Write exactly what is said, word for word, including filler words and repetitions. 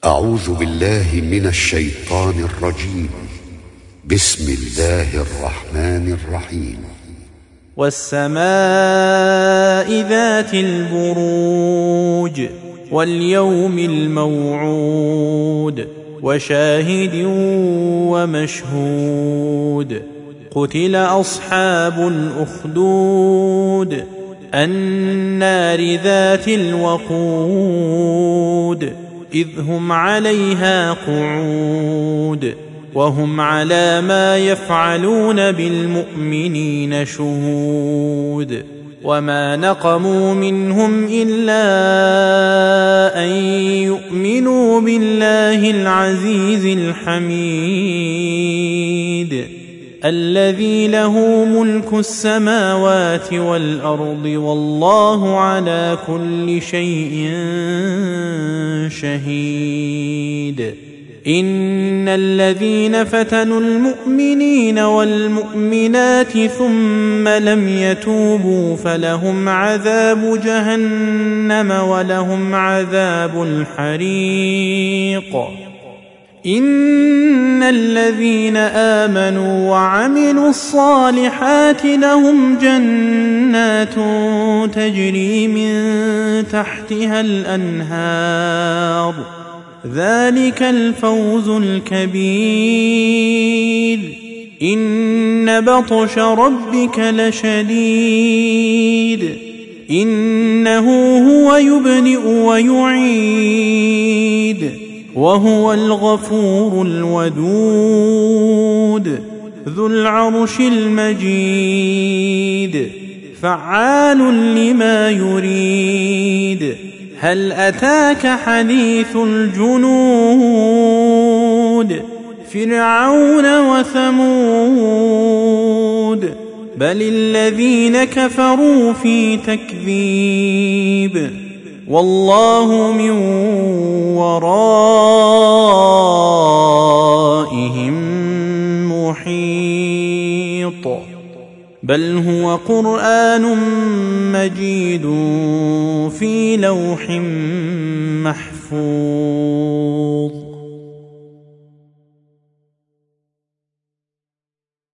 أعوذ بالله من الشيطان الرجيم. بسم الله الرحمن الرحيم. والسماء ذات البروج واليوم الموعود وشاهد ومشهود. قتل أصحاب الأخدود النار ذات الوقود إذ هم عليها قعود وهم على ما يفعلون بالمؤمنين شهود. وما نقموا منهم إلا أن يؤمنوا بالله العزيز الحميد الذي له ملك السماوات والأرض والله على كل شيء شهيد. إن الذين فتنوا المؤمنين والمؤمنات ثم لم يتوبوا فلهم عذاب جهنم ولهم عذاب الحريق. إن الذين آمنوا وعملوا الصالحات لهم جنات تجري من تحتها الأنهار ذلك الفوز الكبير. إن بطش ربك لشديد إنه هو يبدئ ويعيد وهو الغفور الودود ذو العرش المجيد فعال لما يريد. هل أتاك حديث الجنود فرعون وثمود بل الذين كفروا في تكذيب والله من ورائهم محيط. بل هو قرآن مجيد في لوح محفوظ.